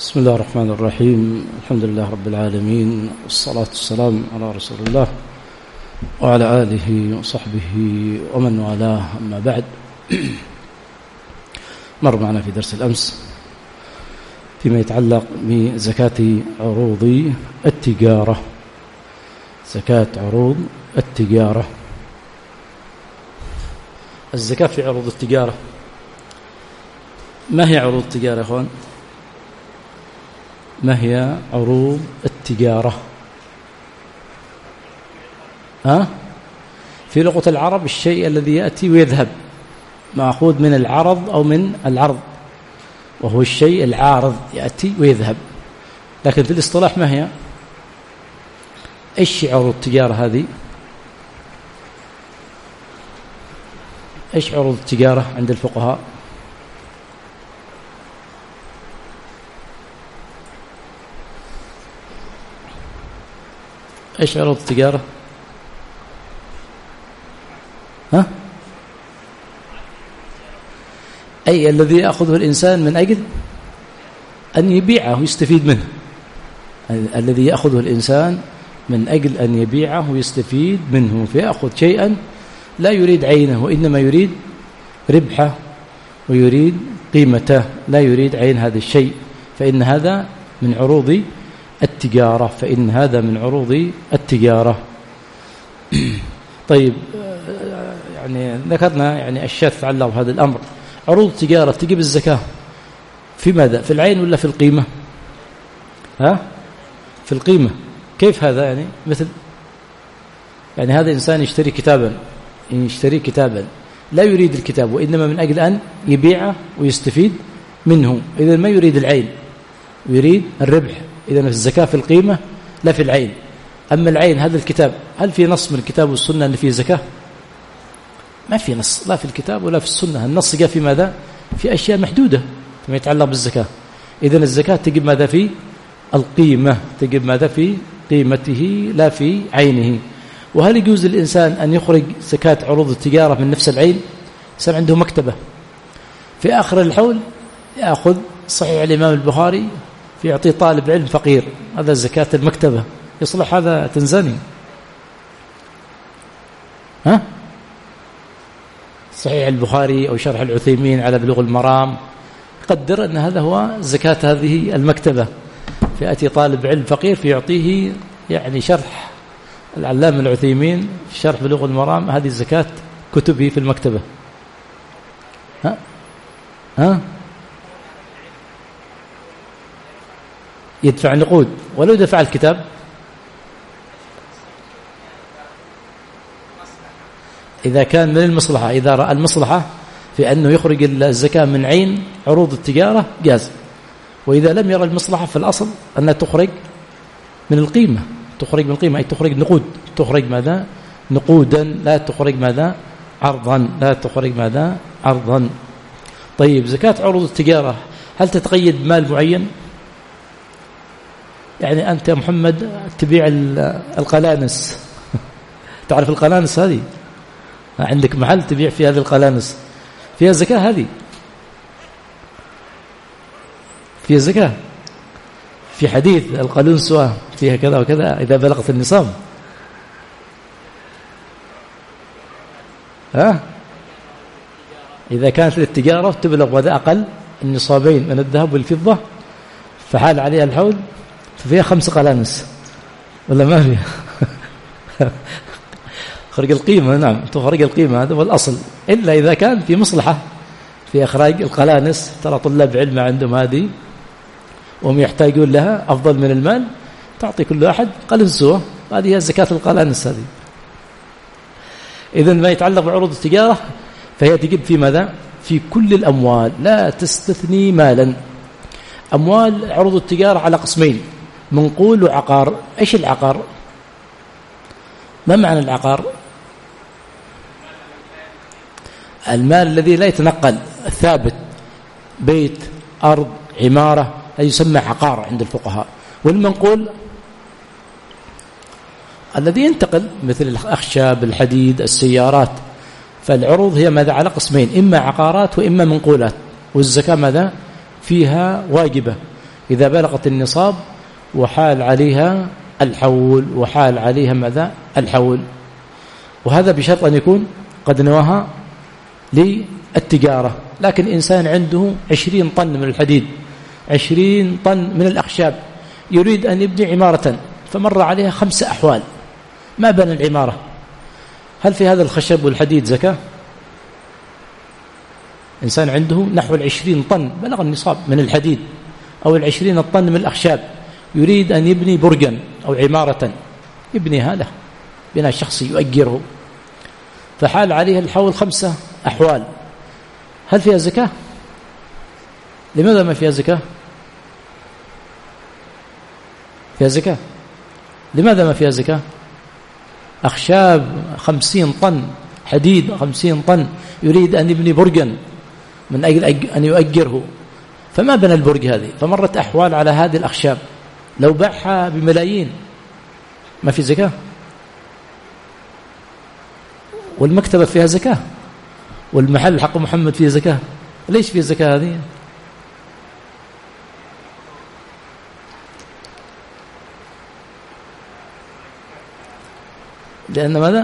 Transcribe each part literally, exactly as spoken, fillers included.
بسم الله الرحمن الرحيم. الحمد لله رب العالمين، والصلاة والسلام على رسول الله وعلى آله وصحبه ومن والاه، أما بعد. مر معنا في درس الأمس فيما يتعلق بزكاة عروض التجارة. زكاة عروض التجارة. الزكاة في عروض التجارة. ما هي عروض التجارة يا أخوان؟ ما هي عروض التجارة؟ ها؟ في لغة العرب الشيء الذي يأتي ويذهب، مأخوذ من العرض أو من العرض، وهو الشيء العارض يأتي ويذهب. لكن في الاصطلاح ما هي؟ إيش عروض التجارة هذه؟ إيش عروض التجارة عند الفقهاء؟ إيش عروض التجارة؟ ها؟ أي الذي يأخذه الإنسان من أجل أن يبيعه ويستفيد منه. الذي يأخذه الإنسان من أجل أن يبيعه ويستفيد منه، فيأخذ شيئا لا يريد عينه، وإنما يريد ربحه ويريد قيمته، لا يريد عين هذا الشيء، فإن هذا من عروض التجارة فإن هذا من عروض التجارة. طيب، يعني ذكرنا يعني أشياء تتعلق بهذا الأمر. عروض التجارة تجيب الزكاة في ماذا؟ في العين ولا في القيمة؟ ها؟ في القيمة. كيف هذا؟ يعني مثل يعني هذا إنسان يشتري كتابا يشتري كتابا لا يريد الكتاب، وإنما من أجل أن يبيعه ويستفيد منه، إذا ما يريد العين، يريد الربح. إذا الزكاة في القيمة لا في العين. أما العين هذا الكتاب، هل في نص من الكتاب والسنة أن فيه زكاة؟ ما في نص، لا في الكتاب ولا في السنة. النص جاء في ماذا؟ في أشياء محدودة فيما يتعلق بالزكاة. إذا الزكاة تجب ماذا؟ في القيمة، تجب ماذا؟ في قيمته لا في عينه. وهل يجوز للإنسان أن يخرج زكاة عروض التجارة من نفس العين؟ إنسان عنده مكتبة في آخر الحول يأخذ صحيح الإمام البخاري في يعطي طالب علم فقير، هذا زكاة المكتبة، يصلح هذا تنزاني؟ ها؟ صحيح البخاري أو شرح العثيمين على بلوغ المرام، قدر أن هذا هو زكاة هذه المكتبة، فيأتي طالب علم فقير فيعطيه يعني شرح العلامة العثيمين في شرح بلوغ المرام، هذه زكاة كتبه في المكتبة. ها؟ ها؟ يدفع نقود ولو دفع الكتاب. إذا كان من المصلحة، إذا رأى المصلحة في أنه يخرج الزكاة من عين عروض التجارة جاز. وإذا لم يرى المصلحة فالأصل أنها تخرج من القيمة، تخرج من القيمة أي تخرج نقود، تخرج ماذا؟ نقودا، لا تخرج ماذا؟ عرضا، لا تخرج ماذا؟ عرضا. طيب، زكاة عروض التجارة هل تتقيد بمال معين؟ يعني أنت يا محمد تبيع القلانس، تعرف القلانس هذه؟ عندك محل تبيع في هذه القلانس، فيها زكاة؟ هذه فيها زكاة. في حديث القلنسوة فيها كذا وكذا إذا بلغت النصاب. ها؟ إذا كانت للتجارة تبلغ وذا أقل النصابين من الذهب والفضة فحال عليها الحول فيها خمس قلانس، ولا ما فيها؟ خرج القيمة. نعم، تخرج القيمة، هذا هو الأصل، إلا إذا كان في مصلحة في إخراج القلانس. ترى طلاب علم عندهم هذه وهم يحتاجون لها أفضل من المال، تعطي كل أحد قلنسوة، هذه هي زكاة القلانس هذه. إذن ما يتعلق بعروض التجارة فهي تجب في ماذا؟ في كل الأموال، لا تستثني مالا. أموال عروض التجارة على قسمين، منقول وعقار. إيش العقار؟ ما معنى العقار؟ المال الذي لا يتنقل، الثابت، بيت، أرض، عمارة، هذا يسمى عقار عند الفقهاء. والمنقول الذي ينتقل مثل الأخشاب، الحديد، السيارات. فالعروض هي ماذا؟ على قسمين، إما عقارات وإما منقولات. والزكاة ماذا؟ فيها واجبة. إذا بلغت النصاب وحال عليها الحول، وحال عليها ماذا؟ الحول. وهذا بشرط أن يكون قد نواها للتجارة. لكن إنسان عنده عشرين طن من الحديد، عشرين طن من الأخشاب، يريد أن يبني عمارة، فمر عليها خمس أحوال ما بنى العمارة، هل في هذا الخشب والحديد زكاة؟ إنسان عنده نحو العشرين طن بلغ النصاب من الحديد أو العشرين الطن من الأخشاب، يريد أن يبني برجا أو عمارة، يبنيها له بناء شخصي يؤجره، فحال عليه الحول خمسة أحوال، هل فيها زكاة؟ لماذا ما فيها زكاة؟ فيها زكاة. لماذا ما فيها زكاة؟ أخشاب خمسين طن، حديد خمسين طن، يريد أن يبني برجا من أجل أن يؤجره، فما بنى البرج هذه، فمرت أحوال على هذه الأخشاب، لو باعها بملايين ما في زكاة. والمكتبة فيها زكاة، والمحل حق محمد فيه زكاة، ليش فيه زكاة هذه؟ لأن ماذا؟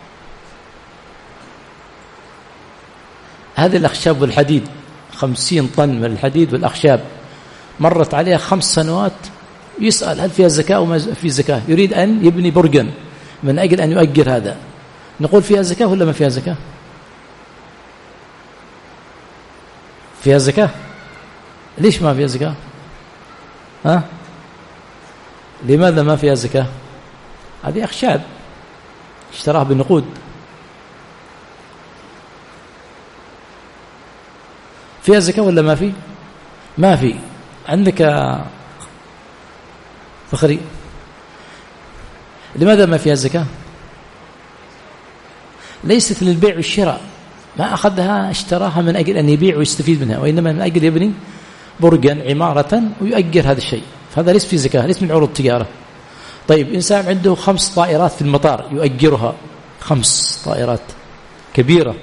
هذه الأخشاب والحديد خمسين طن من الحديد والأخشاب، مرت عليها خمس سنوات، يسأل هل فيها زكاة أو ما في زكاة، يريد أن يبني برجا من أجل أن يؤجر هذا، نقول فيها زكاة ولا ما فيها زكاة؟ فيها زكاة. ليش ما فيها زكاة؟ ها؟ لماذا ما فيها زكاة؟ هذه أخشاب اشتراها بالنقود، فيها زكاة ولا ما في؟ ما في. عندك فخري، لماذا ما فيها زكاة؟ ليست للبيع والشراء، ما أخذها اشتراها من أجل أن يبيع ويستفيد منها، وإنما من أجل يبني برجا عمارة ويؤجر هذا الشيء، فهذا ليس في زكاة، ليس من عروض التجارة. طيب إنسان عنده خمس طائرات في المطار يؤجرها، خمس طائرات كبيرة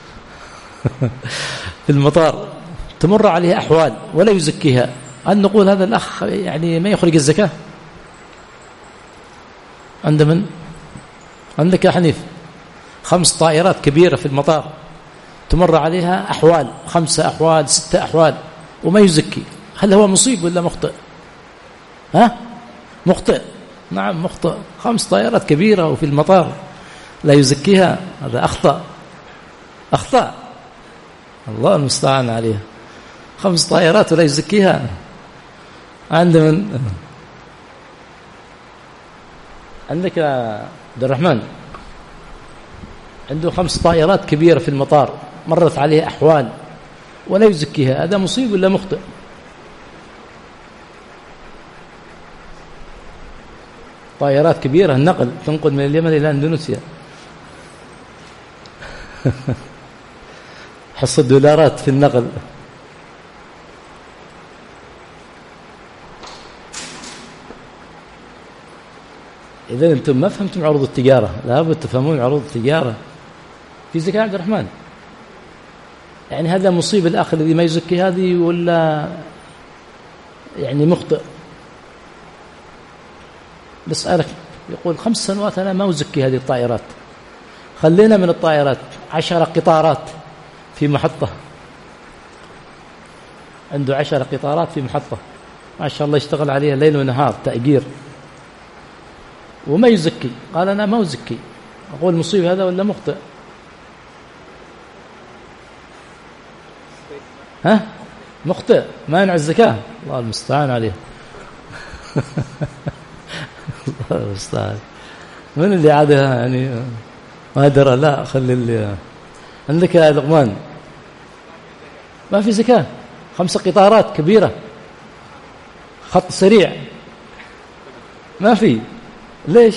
في المطار، تمر عليها أحوال ولا يزكيها، هل نقول هذا الأخ يعني ما يخرج الزكاة؟ عند من؟ عندك يا حنيف، خمس طائرات كبيرة في المطار تمر عليها أحوال، خمسة أحوال ستة أحوال وما يزكي، هل هو مصيب ولا مخطئ؟ ها؟ مخطئ. نعم مخطئ، خمس طائرات كبيرة وفي المطار لا يزكيها، هذا أخطأ أخطأ الله المستعان عليها، خمس طائرات ولا يزكيها. عند من؟ عندك عبد الرحمن عنده خمس طائرات كبيرة في المطار مرت عليه أحوال ولا يزكيها، هذا مصيب ولا مخطئ؟ طائرات كبيرة النقل تنقل من اليمن إلى أندونيسيا حصة دولارات في النقل. إذن أنتم ما فهمتم عروض التجارة، لابد تفهمون عروض التجارة. في زكاة عبد الرحمن؟ يعني هذا مصيب الآخر الذي ما يزكي هذه ولا يعني مخطئ؟ بسألك، يقول خمس سنوات أنا ما أزكي هذه الطائرات، خلينا من الطائرات عشر قطارات في محطة، عنده عشر قطارات في محطة ما شاء الله يشتغل عليها ليل ونهار تأجير وما يزكي، قال أنا ما أزكي، أقول مصيب هذا ولا مخطئ؟ ها؟ مخطئ، مانع الزكاة، الله المستعان عليه الله المستعان. من اللي عادها يعني ما درى؟ لا خلي اللي عندك يا لقمان، ما في زكاة، خمس قطارات كبيرة خط سريع ما في، ليش؟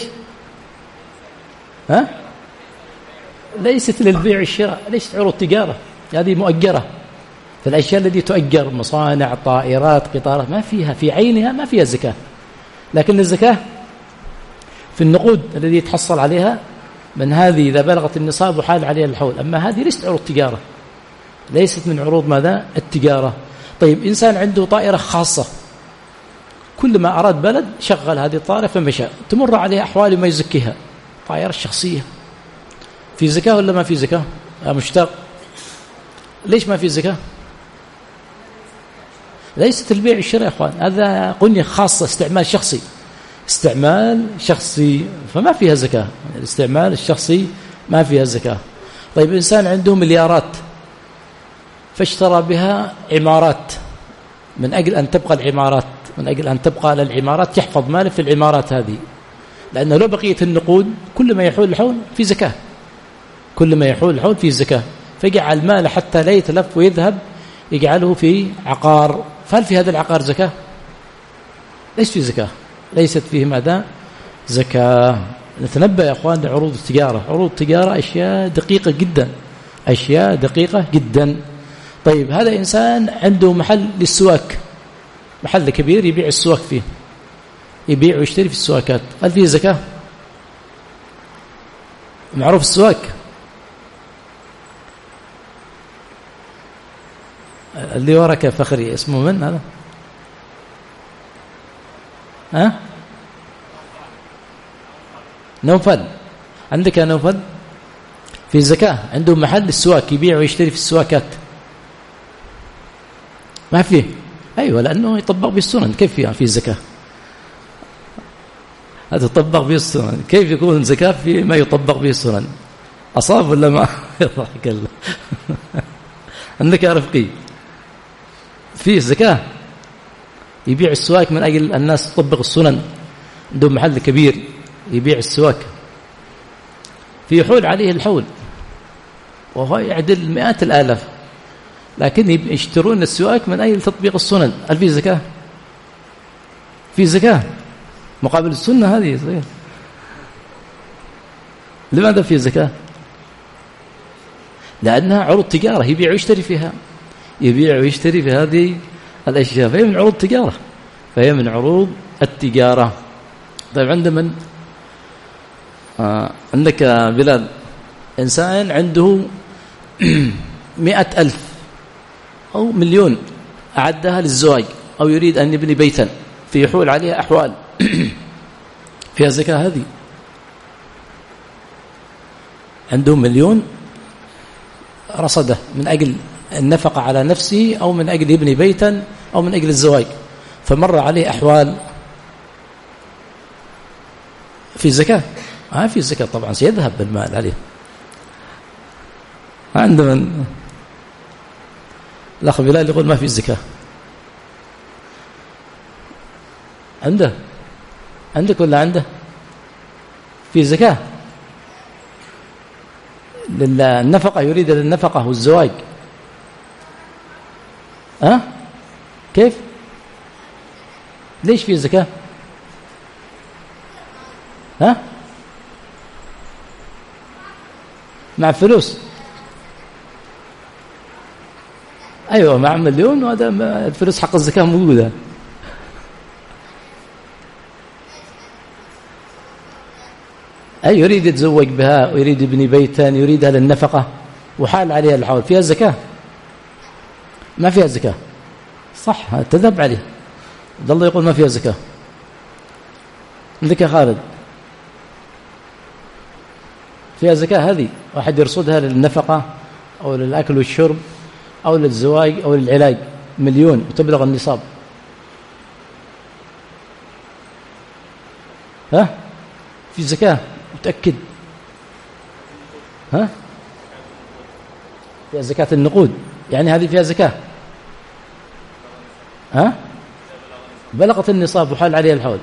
ها؟ ليست للبيع والشراء، ليست عروض تجارة، هذه مؤجرة، فالأشياء التي تؤجر مصانع طائرات قطارات ما فيها في عينها ما فيها زكاة، لكن الزكاة في النقود الذي يتحصل عليها من هذه إذا بلغت النصاب وحال عليها الحول، أما هذه ليست عروض تجارة، ليست من عروض ماذا؟ التجارة. طيب إنسان عنده طائرة خاصة كل ما أراد بلد شغل هذه الطائرة فمشى، تمر عليه أحوال ما يزكيها، طائرة الشخصية. في زكاة ولا ما في زكاة يا مشتاق؟ ليش ما في زكاة؟ ليست البيع والشراء يا أخوان، هذا قنية خاصة، استعمال شخصي، استعمال شخصي فما فيها زكاة. الاستعمال الشخصي ما فيها زكاة. طيب إنسان عنده مليارات فاشترى بها عمارات، من أجل أن تبقى العمارات، من أجل أن تبقى على العمارات يحفظ ماله في العمارات هذه، لأنه لو بقية النقود كل ما يحول الحول في زكاة، كل ما يحول الحول في زكاة، فيجعل ماله حتى لا يتلف ويذهب يجعله في عقار. فهل في هذا العقار زكاة؟ ليس في زكاة، ليست فيه ماذا؟ زكاة. نتنبه يا أخوان لعروض التجارة، عروض التجارة أشياء دقيقة جدا، أشياء دقيقة جدا. طيب هذا إنسان عنده محل للسواك، محل كبير يبيع السواك فيه، يبيع ويشتري في السواكات، هل فيه زكاة؟ معروف السواك اللي وراك فخري اسمه من هذا؟ ها؟ نوفل. عندك يا نوفل في زكاة؟ عنده محل السواك يبيع ويشتري في السواكات، ما فيه؟ أيوة، لأنه يطبق بالسنن. كيف فيها في زكاة؟ هذا يطبق به السنن، كيف يكون زكاة في ما يطبق به السنن؟ أصاب ولا ما؟ يضحك الله. عندك يا رفقي فيه زكاة، يبيع السواك من أجل الناس تطبق السنن، عنده محل كبير يبيع السواك، في يحول عليه الحول وهو يعدل مئات الآلاف، لكن يشترون السواك من أجل تطبيق السنن. هل في زكاة؟ في زكاة مقابل السنة هذه صغير. لماذا في زكاة؟ لأنها عروض تجارة، يبيع ويشتري فيها، يبيع ويشتري في هذه الأشياء، فهي من عروض التجارة، فهي من عروض التجارة. طيب عند من؟ آه عندك يا بلال إنسان عنده مئة ألف أو مليون أعدها للزواج، أو يريد أن يبني بيتا في يحول عليها أحوال فيها زكاة. هذه عنده مليون رصده من أجل النفقة على نفسه، أو من أجل يبني بيتا، أو من أجل الزواج، فمر عليه أحوال في زكاة. ما في زكاة طبعا، سيذهب بالمال عليه. عندما الأخ بلال يقول ما في زكاة، عنده عندك ولا عنده؟ في زكاة للنفقة، يريد للنفقة والزواج. ها؟ كيف؟ ليش في زكاة؟ ها؟ مع فلوس. أيوة مع مليون، وهذا الفلوس حق الزكاة موجودة. أي يريد يتزوج بها، ويريد يبني بيتا، يريدها للنفقة وحال عليها الحول، فيها زكاة؟ ما فيها زكاة، صح؟ تذهب عليه. الله يقول ما فيها زكاة. عندك يا خالد فيها زكاة؟ هذه واحد يرصدها للنفقة أو للأكل والشرب أو للزواج أو للعلاج، مليون وتبلغ النصاب. ها؟ في زكاة متأكد؟ ها؟ فيها زكاة النقود، يعني هذه فيها زكاة. ها؟ بلغت النصاب وحال عليها الحول،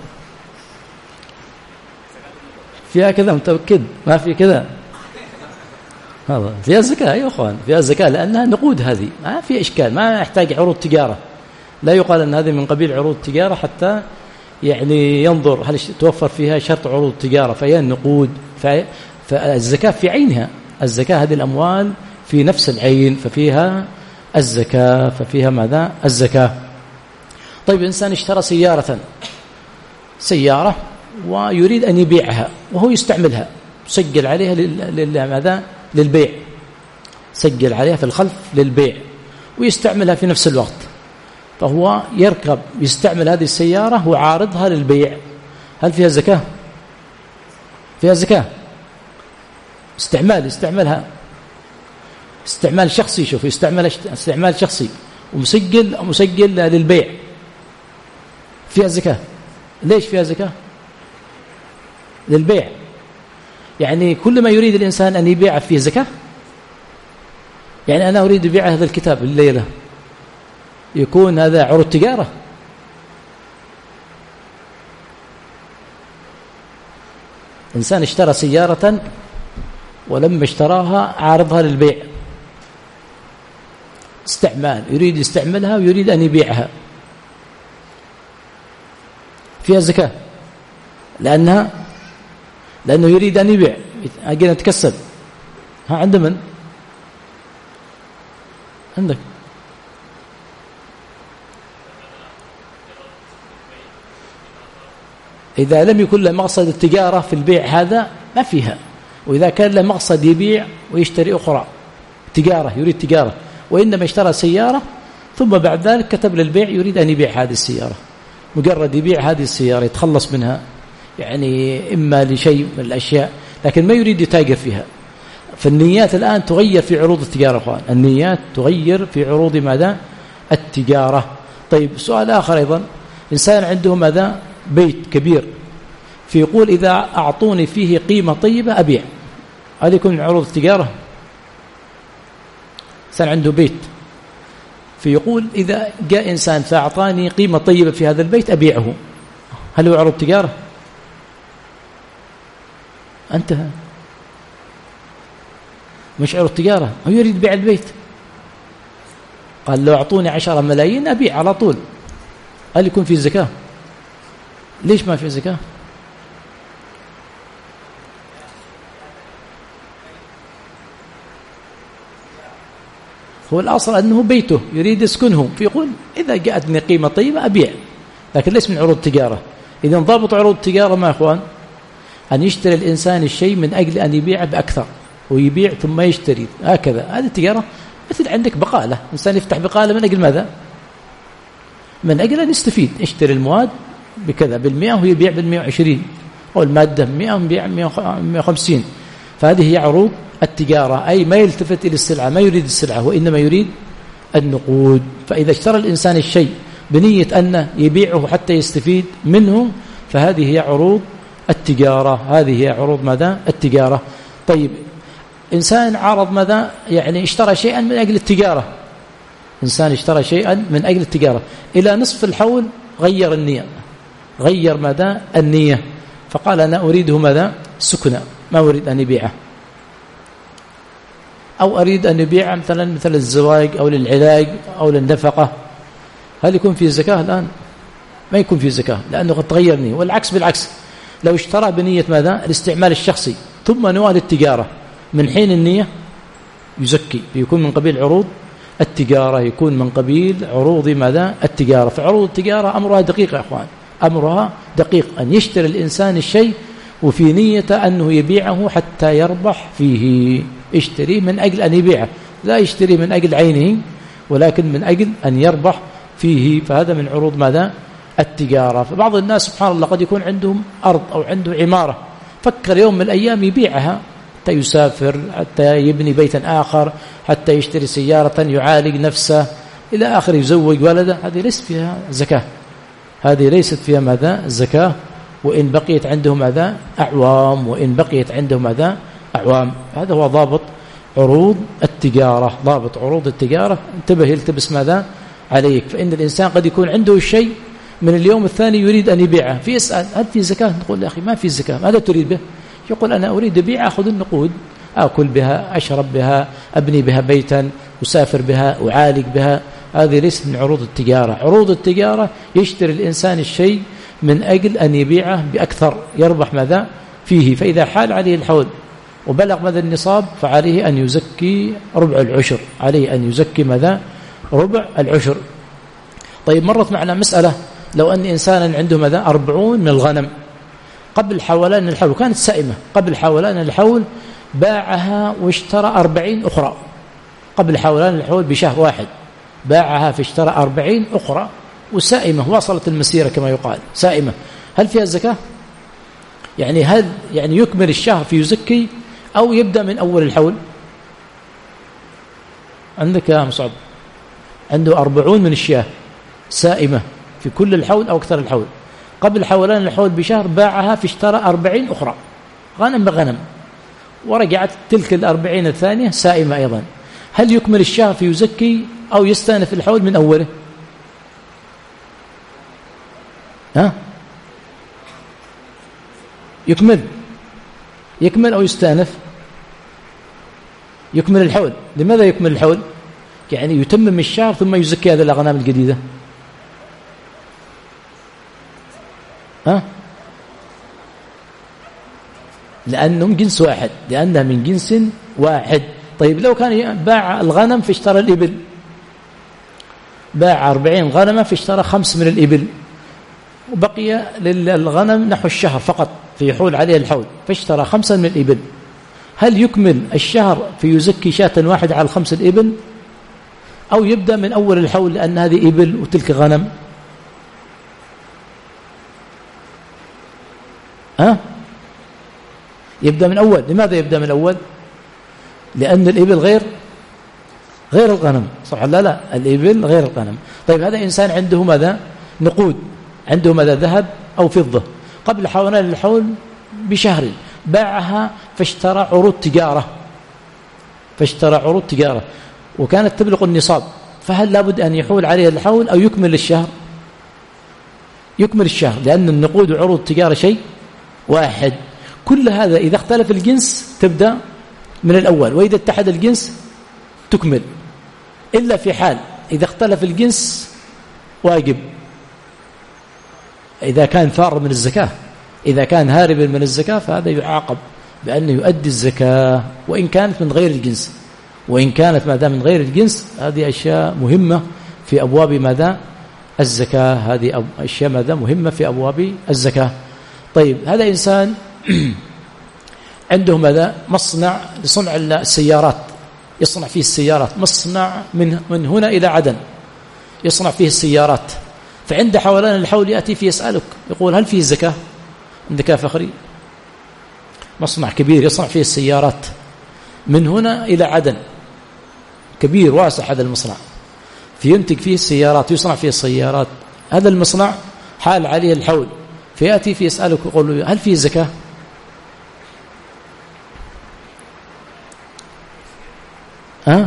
فيها كذا متأكد؟ ما في كذا. هذا فيها زكاة يا أخوان، فيها زكاة لأنها نقود، هذه ما في إشكال، ما يحتاج عروض تجارة. لا يقال أن هذه من قبيل عروض تجارة حتى يعني ينظر هل توفر فيها شرط عروض تجارة، فهي النقود. فالزكاة في عينها، الزكاة هذه الأموال في نفس العين، ففيها الزكاة، ففيها ماذا؟ الزكاة. طيب إنسان اشترى سيارة سيارة ويريد أن يبيعها وهو يستعملها، سجل عليها لماذا؟ للبيع، سجل عليها في الخلف للبيع ويستعملها في نفس الوقت، فهو يركب يستعمل هذه السيارة وعارضها للبيع، هل فيها زكاة؟ فيها زكاة. استعمال يستعملها استعمال شخصي، شوف يستعمل استعمال شخصي ومسجل مسجل للبيع، فيها زكاة. ليش فيها زكاة؟ للبيع، يعني كل ما يريد الإنسان أن يبيع فيه زكاة. يعني أنا أريد بيع هذا الكتاب الليلة، يكون هذا عروض تجارة. إنسان اشترى سيارة ولما اشتراها عارضها للبيع، استعمال، يريد يستعملها ويريد أن يبيعها، فيها زكاة، لأنها لأنه يريد أن يبيع، أجل نتكسب. ها عند من؟ عندك. إذا لم يكن له مقصد التجارة في البيع هذا ما فيها، وإذا كان له مقصد يبيع ويشتري أخرى تجارة، يريد تجارة، وإنما اشترى سيارة ثم بعد ذلك كتب للبيع يريد أن يبيع هذه السيارة، مجرد يبيع هذه السيارة يتخلص منها، يعني إما لشيء من الأشياء، لكن ما يريد يتاجر فيها. فالنيات الآن تغير في عروض التجارة أخوان، النيات تغير في عروض ماذا؟ التجارة. طيب سؤال آخر أيضا، إنسان عنده ماذا؟ بيت كبير، فيقول إذا أعطوني فيه قيمة طيبة أبيع، هذا يكون من عروض التجارة. إنسان عنده بيت فيقول إذا جاء إنسان فأعطاني قيمة طيبة في هذا البيت أبيعه، هل هو عروض تجارة؟ انتهى، مش عروض تجارة. هو يريد بيع البيت، قال لو أعطوني عشرة ملايين أبيع على طول، هل يكون في زكاة؟ ليش ما في زكاة؟ هو الأصل أنه بيته يريد يسكنه، فيقول إذا جاءتني قيمة طيبة أبيع، لكن ليس من عروض التجارة. إذا ضابط عروض التجارة ما أخوان؟ أن يشتري الإنسان الشيء من أجل أن يبيع بأكثر، ويبيع ثم يشتري، هكذا. هذه التجارة. مثل عندك بقالة، إنسان يفتح بقالة من أجل ماذا؟ من أجل أن يستفيد، يشتري المواد بكذا بالمئة ويبيع بالمئة وعشرين، أو المادة بمئة ويبيع بمئة وخمسين. فهذه هي عروض التجارة، أي ما يلتفت إلى السلعة، ما يريد السلعة وإنما يريد النقود. فإذا اشترى الإنسان الشيء بنية أنه يبيعه حتى يستفيد منه، فهذه هي عروض التجارة، هذه هي عروض ماذا؟ التجارة. طيب إنسان عرض ماذا؟ يعني اشترى شيئا من أجل التجارة، إنسان اشترى شيئا من أجل التجارة، إلى نصف الحول غير النية، غير ماذا؟ النية، فقال أنا أريده ماذا؟ سكنة، ما أريد أن يبيعه، أو أريد أن يبيعه مثلا مثل الزواج أو للعلاج أو للنفقة، هل يكون فيه زكاة الآن؟ ما يكون فيه زكاة، لأنه قد تغير النية. والعكس بالعكس، لو اشترى بنية ماذا؟ الاستعمال الشخصي ثم نوى للتجارة، من حين النية يزكي، يكون من قبيل عروض التجارة، يكون من قبيل عروض ماذا؟ التجارة. فعروض التجارة أمرها دقيق يا أخوان، أمرها دقيق، أن يشتري الإنسان الشيء وفي نية أنه يبيعه حتى يربح فيه، يشتري من أجل أن يبيعه، لا يشتري من أجل عينه، ولكن من أجل أن يربح فيه. فهذا من عروض ماذا؟ التجارة. فبعض الناس سبحان الله قد يكون عندهم أرض أو عنده عمارة، فكر يوم من الأيام يبيعها حتى يسافر، حتى يبني بيتا آخر، حتى يشتري سيارة يعالج نفسه إلى آخر، يزوج ولده، هذه ليست فيها زكاة، هذه ليست فيها ماذا؟ زكاة، وإن بقيت عنده ماذا؟ أعوام، وإن بقيت عنده ماذا؟ أعوام. هذا هو ضابط عروض التجارة، ضابط عروض التجارة. انتبه يلتبس ماذا عليك، فإن الإنسان قد يكون عنده الشيء من اليوم الثاني يريد أن يبيعه، في يسأل هل في زكاة؟ نقول يا أخي ما في زكاة، ماذا تريد به؟ يقول أنا أريد أبيع، أخذ النقود، أكل بها، أشرب بها، أبني بها بيتا، أسافر بها، أعالج بها. هذه ليست من عروض التجارة. عروض التجارة يشتري الإنسان الشيء من أجل أن يبيعه بأكثر، يربح ماذا فيه. فإذا حال عليه الحول وبلغ ماذا النصاب، فعليه أن يزكي ربع العشر، عليه أن يزكي ماذا؟ ربع العشر. طيب مرت معنا مسألة، لو أن إنسانا عنده ماذا؟ أربعون من الغنم قبل حولان الحول، كانت سائمة قبل حولان الحول، باعها واشترى أربعين أخرى قبل حولان الحول بشهر واحد، باعها فاشترى أربعين أخرى وسائمة واصلت المسيرة كما يقال سائمة، هل فيها الزكاة؟ يعني هل يعني يكمل الشهر في يزكي أو يبدأ من أول الحول؟ عندك يا مصعب عنده أربعون من الشياه سائمة في كل الحول أو أكثر الحول، قبل حولان الحول بشهر باعها فاشترى أربعين أخرى غنم بغنم، ورجعت تلك الأربعين الثانية سائمة أيضا، هل يكمل الشهر في يزكي أو يستأنف الحول من أوله؟ ها؟ يكمل يكمل أو يستأنف؟ يكمل الحول. لماذا يكمل الحول؟ يعني يتمم الشهر ثم يزكي هذه الأغنام الجديدة. ها؟ لأنهم جنس واحد، لأنها من جنس واحد. طيب لو كان باع الغنم فاشترى الإبل، باع أربعين غنمة فاشترى خمس من الإبل، وبقي للغنم نحو الشهر فقط فيحول عليه الحول، فاشترى خمسا من الإبل، هل يكمل الشهر في يزكي شاة واحدة على الخمس الإبل أو يبدأ من أول الحول لأن هذه إبل وتلك غنم؟ ها؟ يبدأ من أول. لماذا يبدأ من أول؟ لأن الإبل غير غير الغنم، صح لا لا الإبل غير الغنم. طيب هذا إنسان عنده ماذا؟ نقود، عنده ماذا؟ ذهب أو فضة، قبل حولان الحول بشهر باعها فاشترى عروض تجارة، فاشترى عروض تجارة وكانت تبلغ النصاب، فهل لابد أن يحول عليه الحول أو يكمل الشهر؟ يكمل الشهر، لأن النقود وعروض التجارة شيء واحد. كل هذا إذا اختلف الجنس تبدأ من الأول، وإذا اتحد الجنس تكمل، إلا في حال إذا اختلف الجنس واجب، إذا كان فار من الزكاة، إذا كان هاربا من الزكاة فهذا يعاقب بأنه يؤدي الزكاة وإن كانت من غير الجنس، وإن كانت ماذا من غير الجنس. هذه أشياء مهمة في أبواب ماذا؟ الزكاة. هذه أشياء ماذا؟ مهمة في أبواب الزكاة. طيب هذا إنسان عنده ماذا؟ مصنع لصنع السيارات، يصنع فيه السيارات، مصنع من من هنا إلى عدن يصنع فيه السيارات، فعند حولان الحول يأتي في يسألك يقول هل فيه زكاة؟ عندك يا فخري مصنع كبير يصنع فيه السيارات من هنا إلى عدن، كبير واسع هذا المصنع، فينتج فيه السيارات، يصنع فيه السيارات، هذا المصنع حال عليه الحول، فيأتي في يسألك يقول له هل فيه زكاة؟ ها؟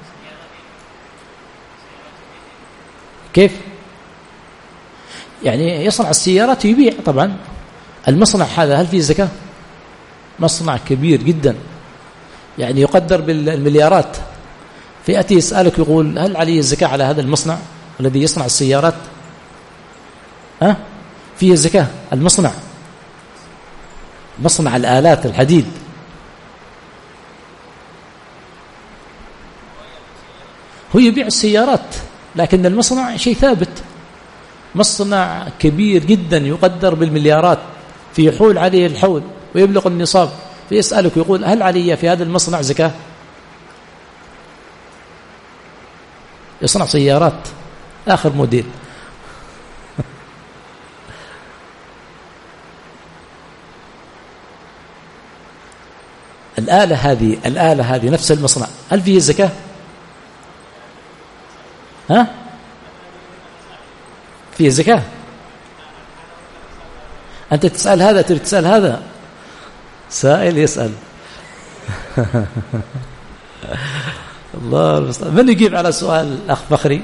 كيف؟ يعني يصنع السيارات يبيع طبعا، المصنع هذا هل فيه زكاة؟ مصنع كبير جدا يعني يقدر بالمليارات، فيأتي يسألك يقول هل عليه الزكاة على هذا المصنع الذي يصنع السيارات؟ ها؟ فيه الزكاة المصنع، مصنع الآلات الحديد، هو يبيع السيارات لكن المصنع شيء ثابت، مصنع كبير جدا يقدر بالمليارات، فيحول عليه الحول ويبلغ النصاب، فيسألك يقول هل علي في هذا المصنع زكاة؟ يصنع سيارات آخر موديل. الآلة هذه الآلة هذه نفس المصنع هل فيه زكاة؟ ها؟ فيه زكاة؟ أنت تسأل هذا تريد تسأل هذا، سائل يسأل. الله المستعان. من يجيب على سؤال الأخ فخري؟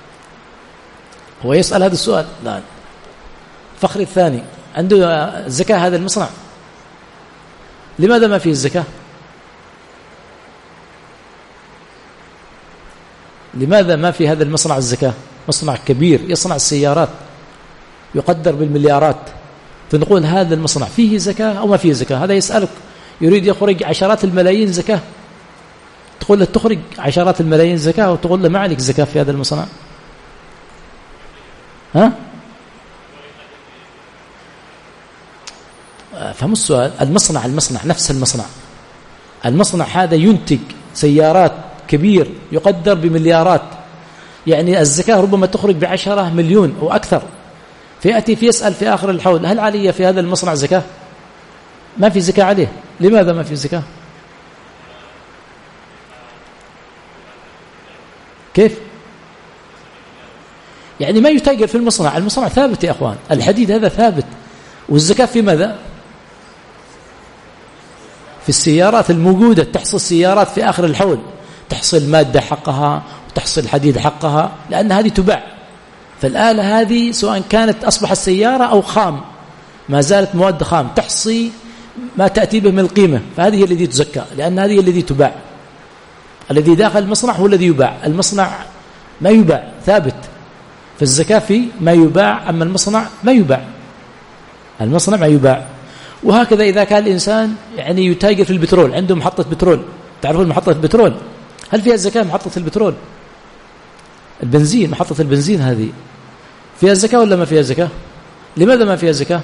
هو يسأل هذا السؤال. لا، فخري الثاني عنده زكاة هذا المصنع، لماذا ما فيه الزكاة؟ لماذا ما في هذا المصنع الزكاة؟ مصنع كبير يصنع السيارات يقدر بالمليارات، فنقول هذا المصنع فيه زكاة أو ما فيه زكاة؟ هذا يسألك يريد يخرج عشرات الملايين زكاة، تقول له تخرج عشرات الملايين زكاة وتقول له ما عليك زكاة في هذا المصنع. ها؟ فهم السؤال. المصنع المصنع نفس المصنع المصنع هذا ينتج سيارات كبير يقدر بمليارات، يعني الزكاة ربما تخرج بعشرة مليون أو أكثر، فيأتي فيسأل في آخر الحول هل علي في هذا المصنع زكاة؟ ما في زكاة عليه. لماذا ما في زكاة؟ كيف؟ يعني ما يتاجر في المصنع، المصنع ثابت يا أخوان، الحديد هذا ثابت. والزكاة في ماذا؟ في السيارات الموجودة، تحصل السيارات في آخر الحول، تحصل مادة حقها وتحصل حديد حقها، لأن هذه تباع. فالآلة هذه سواء كانت أصبحت سيارة أو خام، ما زالت مواد خام تحصي ما تأتي به من القيمة، فهذه هي التي تزكى، لأن هذه هي التي تباع. الذي داخل المصنع هو الذي يباع، المصنع ما يباع ثابت، فالزكاة في ما يباع، أما المصنع ما يباع، المصنع ما يباع. وهكذا إذا كان الإنسان يعني يتاجر في البترول، عنده محطة بترول، تعرفون محطة البترول هل فيها زكاة؟ محطة البترول البنزين، محطة البنزين هذه فيها زكاة ولا ما فيها زكاة؟ لماذا ما فيها زكاة؟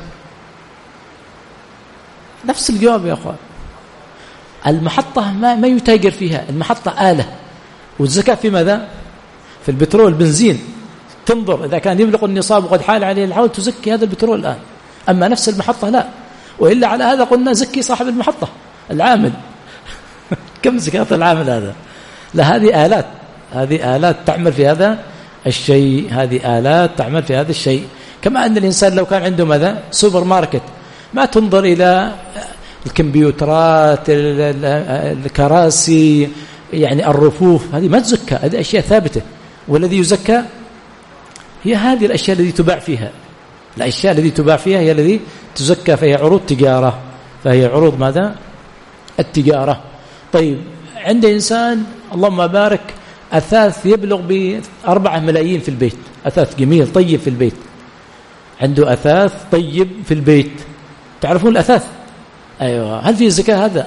نفس الجواب يا أخوان، المحطة ما, ما يتاجر فيها، المحطة آلة، والزكاة في ماذا؟ في البترول البنزين، تنظر إذا كان يبلغ النصاب وقد حال عليه الحول تزكي هذا البترول الآن، أما نفس المحطة لا. وإلا على هذا قلنا زكي صاحب المحطة العامل كم زكاة العامل هذا؟ لا، هذه آلات، هذه آلات تعمل في هذا الشيء، هذه آلات تعمل في هذا الشيء. كما أن الإنسان لو كان عنده ماذا؟ سوبر ماركت، ما تنظر إلى الكمبيوترات، الكراسي، يعني الرفوف، هذه ما تزكى، هذه أشياء ثابتة. والذي يزكى هي هذه الأشياء التي تباع فيها، الأشياء التي تباع فيها هي التي تزكى، فهي عروض تجارة، فهي عروض ماذا؟ التجارة. طيب عند إنسان اللهم بارك أثاث يبلغ بأربعة ملايين في البيت، أثاث جميل طيب في البيت، عنده أثاث طيب في البيت، تعرفون الأثاث؟ أيوة، هل فيه زكاة؟ هذا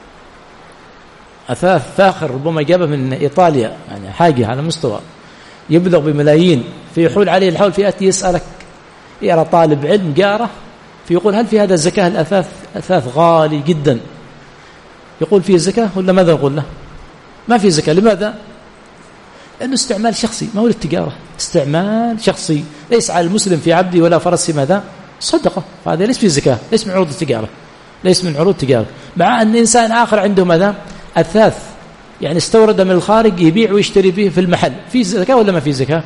أثاث فاخر ربما جابه من إيطاليا، يعني حاجة على مستوى يبلغ بملايين، فيحول عليه الحول، فيأتي يسألك، يرى طالب علم جاره فيقول هل في هذا الزكاة؟ الأثاث أثاث غالي جدا، يقول فيه زكاة ولا ماذا نقول له؟ ما في زكاة. لماذا؟ لأنه استعمال شخصي، ما هو للتجارة، استعمال شخصي، ليس على المسلم في عبدي ولا فرسي ماذا؟ صدقة، هذا ليس فيه زكاة، ليس من عروض التجارة، ليس من عروض التجارة. مع أن إنسان آخر عنده ماذا؟ أثاث يعني استورد من الخارج يبيع ويشتري به في المحل، في زكاة ولا ما في زكاة؟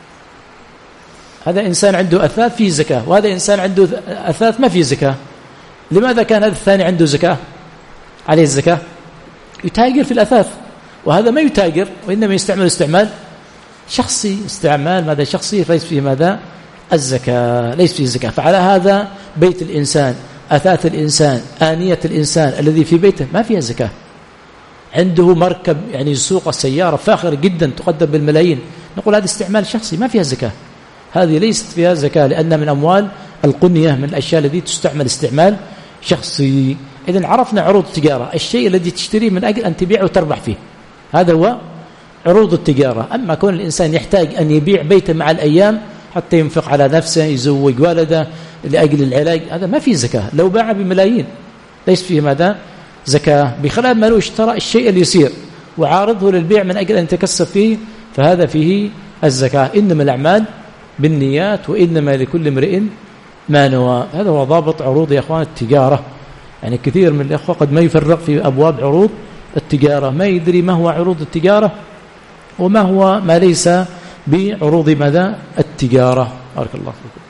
هذا إنسان عنده أثاث فيه زكاة، وهذا إنسان عنده أثاث ما فيه زكاة. لماذا كان هذا الثاني عنده زكاة عليه الزكاة؟ يتاجر في الأثاث، وهذا ما يتاجر، وإنما يستعمل استعمال شخصي، استعمال ماذا؟ شخصي، ليس فيه ماذا؟ الزكاة، ليس فيه الزكاة. فعلى هذا بيت الإنسان، أثاث الإنسان، آنية الإنسان الذي في بيته ما فيها زكاة. عنده مركب يعني سوق السيارة فاخر جدا تقدر بالملايين، نقول هذا استعمال شخصي ما فيها زكاة، هذه ليست فيها زكاة، لأن من أموال القنية، من الأشياء التي تستعمل استعمال شخصي. إذن عرفنا عروض التجارة، الشيء الذي تشتريه من أجل أن تبيع وتربح فيه، هذا هو عروض التجارة. أما كون الإنسان يحتاج أن يبيع بيته مع الأيام حتى ينفق على نفسه، يزوج والده لأجل العلاج، هذا ما فيه زكاة. لو باع بملايين ليس فيه ماذا؟ زكاة. بخلاف ما لو اشترى الشيء اليسير وعارضه للبيع من أجل أن يتكسب فيه، فهذا فيه الزكاة. إنما الأعمال بالنيات وإنما لكل امرئ ما نوى. هذا هو ضابط عروض يا أخوان التجارة. يعني كثير من الأخوة قد ما يفرق في أبواب عروض التجارة، ما يدري ما هو عروض التجارة وما هو ما ليس بعروض ماذا؟ التجارة. بارك الله فيكم.